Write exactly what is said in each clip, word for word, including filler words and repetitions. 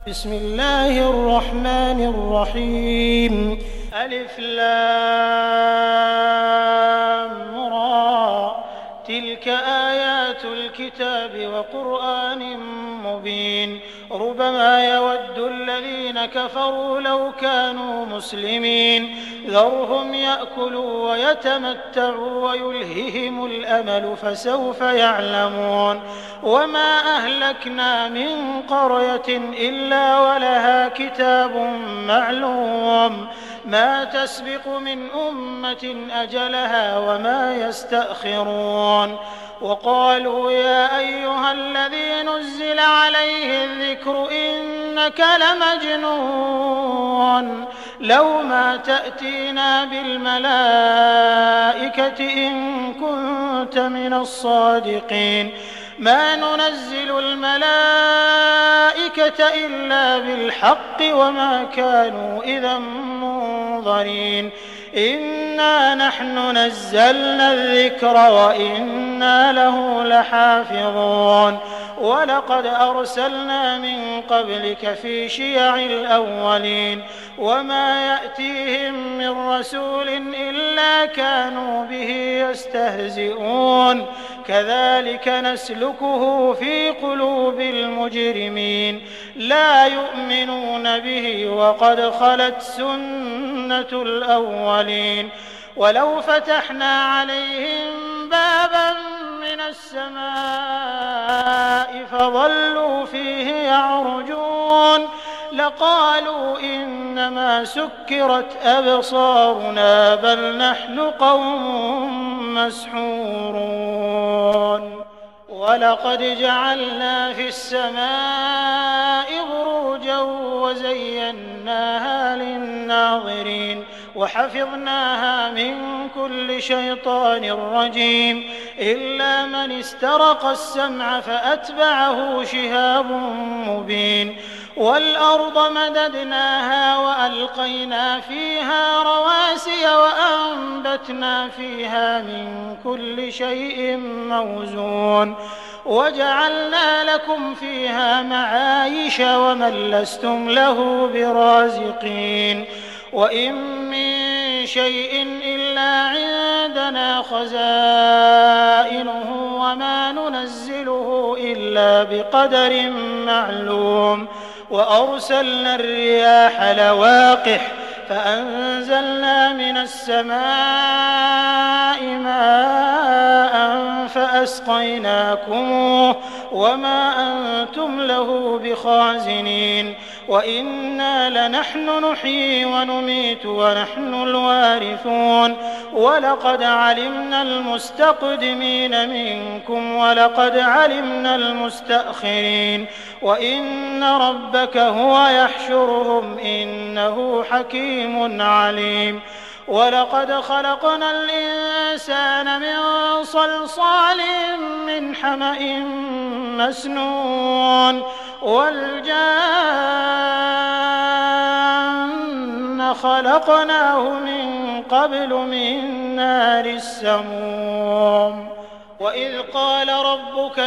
بسم الله الرحمن الرحيم. ألف لام را تلك آيات الكتاب وقرآن مبين ربما يود الذين كفروا لو كانوا مسلمين ذرهم يأكلوا ويتمتعوا ويلههم الأمل فسوف يعلمون وما أهلكنا من قرية إلا ولها كتاب معلوم ما تسبق من أمة أجلها وما يستأخرون وقالوا يا أيها الذي نزل عليه الذكر إنك لمجنون لو ما تأتينا بالملائكة إن كنت من الصادقين ما ننزل الملائكة إلا بالحق وما كانوا إذا منظرين إنا نحن نزلنا الذكر وإنا له لحافظون ولقد أرسلنا من قبلك في شيع الأولين وما يأتيهم من رسول إلا كانوا به يستهزئون كذلك نسلكه في قلوب المجرمين لا يؤمنون به وقد خلت سنة الأولين ولو فتحنا عليهم بابا من السماء فظلوا فيه يعرجون لقالوا إنما سكرت أبصارنا بل نحن قوم مسحورون ولقد جعلنا في السماء بروجا وزيناها للناظرين وحفظناها من كل شيطان رجيم إلا من استرق السمع فأتبعه شهاب مبين والأرض مددناها وألقينا فيها رواسي وأنبتنا فيها من كل شيء موزون وجعلنا لكم فيها معايش ومن لستم له برازقين وإن من شيء إلا عندنا خزائنه وما ننزله إلا بقدر معلوم وأرسلنا الرياح لواقح فأنزلنا من السماء ماء فأسقيناكموه وما أنتم له بخازنين وإنا لنحن نحيي ونميت ونحن الوارثون ولقد علمنا المستقدمين منكم ولقد علمنا المستأخرين وإن ربك هو يحشرهم إنه حكيم عليم ولقد خلقنا الإنسان من صلصال من حمأ مسنون والجان خلقناه من قبل من نار السموم وإذ قال ربك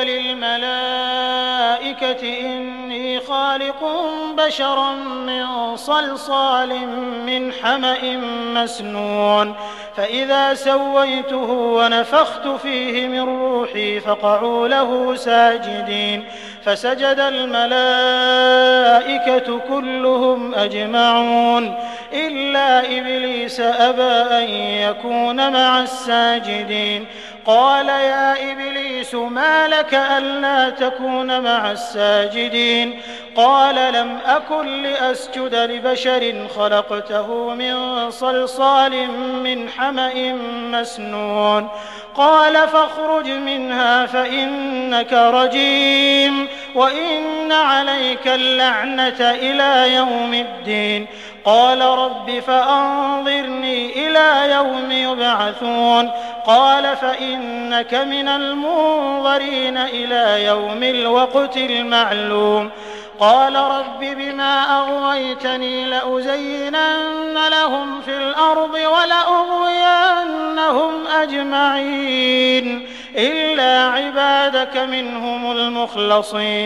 للملائكة إني خالق بشرا من صلصال من حمأ مسنون فإذا سويته ونفخت فيه من روحي فقعوا له ساجدين فسجد الملائكة كلهم أجمعون إلا إبليس أبى أن يكون مع الساجدين قال يا إبليس ما لك ألا تكون مع الساجدين قال لم أكن لأسجد لبشر خلقته من صلصال من حمأ مسنون قال فاخرج منها فإنك رجيم وإن عليك اللعنة إلى يوم الدين قال رب فأنظرني إلى يوم يبعثون قال فإنك من المنظرين إلى يوم الوقت المعلوم قال رب بما أغويتني لأزينن لهم في الأرض ولأغوينهم أجمعين إلا عبادك منهم المخلصين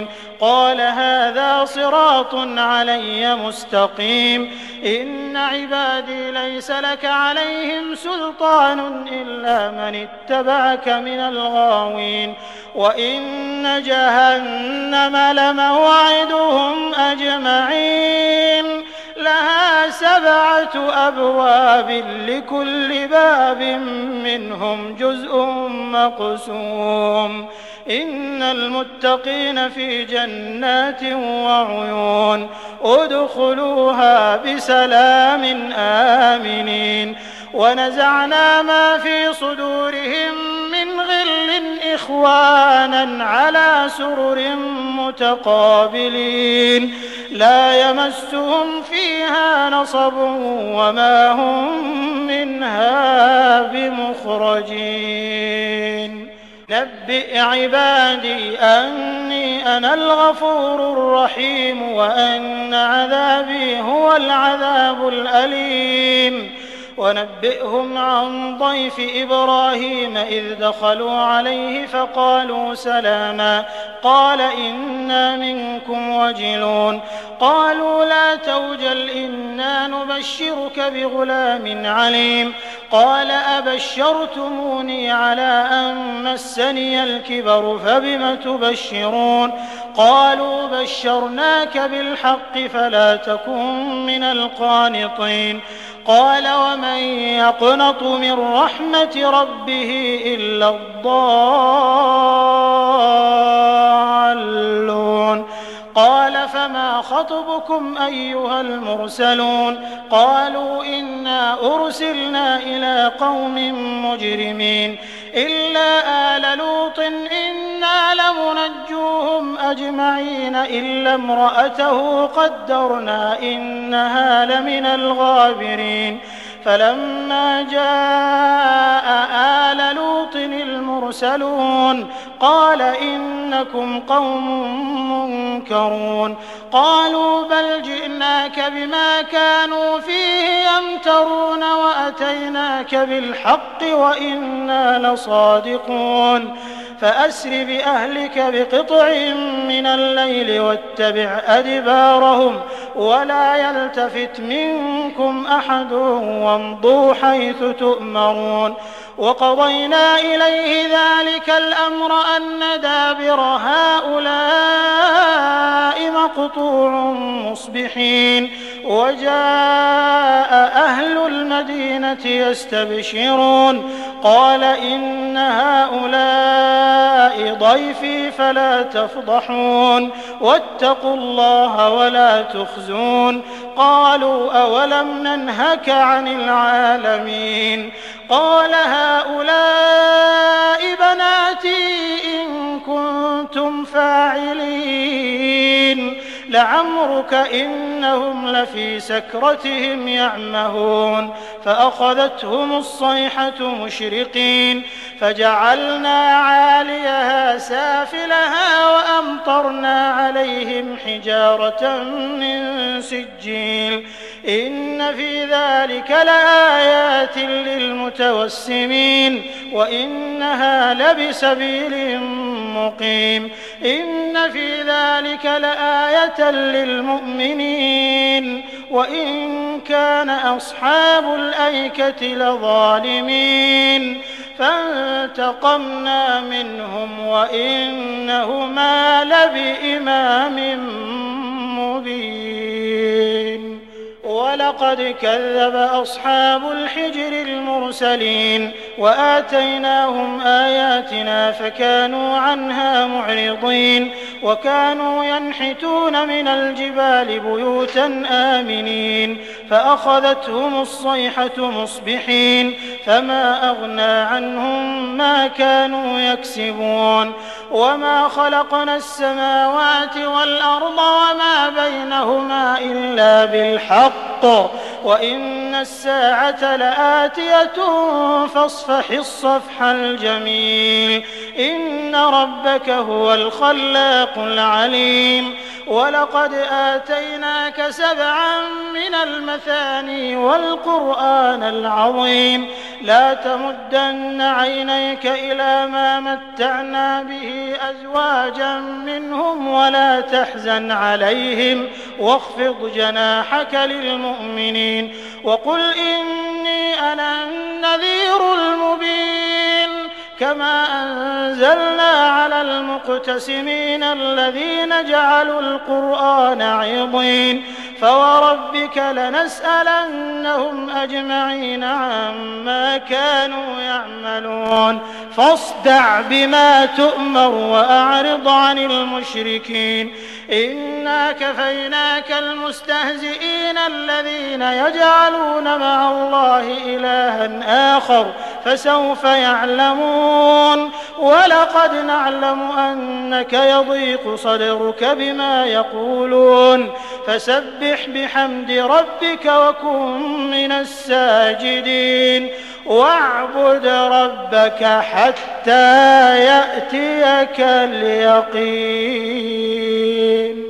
قال هذا صراط علي مستقيم إن عبادي ليس لك عليهم سلطان إلا من اتبعك من الغاوين وإن جهنم لموعدهم أجمعين لها سبعة أبواب لكل باب منهم جزء مقسوم إن المتقين في جنات وعيون ادخلوها بسلام آمنين ونزعنا ما في صدورهم من غل إخوانا على سرر متقابلين لا يمسهم فيها نصب وما هم منها بمخرجين نبئ عبادي أني أنا الغفور الرحيم وأن عذابي هو العذاب الأليم ونبئهم عن ضيف إبراهيم إذ دخلوا عليه فقالوا سلاما قال إنا منكم وجلون قالوا لا توجل إنا نبشرك بغلام عليم قال أبشرتموني على أن مسني الكبر فبم تبشرون قالوا بشرناك بالحق فلا تكن من القانطين قال ومن يقنط من رحمة ربه إلا الضالون قال فما خطبكم أيها المرسلون قالوا إنا أرسلنا إلى قوم مجرمين إلا آل لوط إنا لمنجوهم أجمعين إلا امرأته قدرنا إنها لمن الغابرين فلما جاء آل لوط المرسلون قال إنكم قوم منكرون قالوا بل جئناك بما كانوا فيه يمترون وأتيناك بالحق وإنا لصادقون فأسر بأهلك بقطع من الليل واتبع أدبارهم ولا يلتفت منكم أحد وامضوا حيث تؤمرون وقضينا إليه ذلك الأمر أن دابر هؤلاء مقطوع مصبحين وجاء أهل المدينة يستبشرون قال إن هؤلاء ضيفي فلا تفضحون واتقوا الله ولا تخزون قالوا أولم ننهك عن العالمين قال هؤلاء بناتي إن كنتم فاعلين لعمرك إنهم لفي سكرتهم يعمهون فأخذتهم الصيحة مشرقين فجعلنا عاليها سافلها وأمطرنا عليهم حجارة من سجيل إن في ذلك لآيات للمتوسمين وإنها لبسبيل مقيم إن في ذلك لآية للمؤمنين وإن كان أصحاب الأيكة لظالمين فانتقمنا منهم وإنهما لبإمام مبين ولقد كذب أصحاب الحجر المرسلين وآتيناهم آياتنا فكانوا عنها معرضين وكانوا ينحتون من الجبال بيوتا آمنين فأخذتهم الصيحة مصبحين فما أغنى عنهم ما كانوا يكسبون وما خلقنا السماوات والأرض وما بينهما إلا بالحق وإن الساعة لآتية فاصفح الصفح الجميل إن ربك هو الخلاق العليم ولقد آتيناك سبعا من المثاني والقرآن العظيم لا تمدن عينيك إلى ما متعنا به أزواجا منهم ولا تحزن عليهم واخفض جناحك للمؤمنين وقل إني أنا النذير المبين كما أنزلنا على المقتسمين الذين جعلوا القرآن عضين فوربك لنسألنهم أجمعين عما كانوا يعملون فاصدع بما تؤمر وأعرض عن المشركين إنا كفيناك المستهزئين الذين يجعلون مع الله إلها آخر فسوف يعلمون ولقد نعلم أنك يضيق صدرك بما يقولون فسبح بحمد ربك وكن من الساجدين واعبد ربك حتى يأتيك اليقين.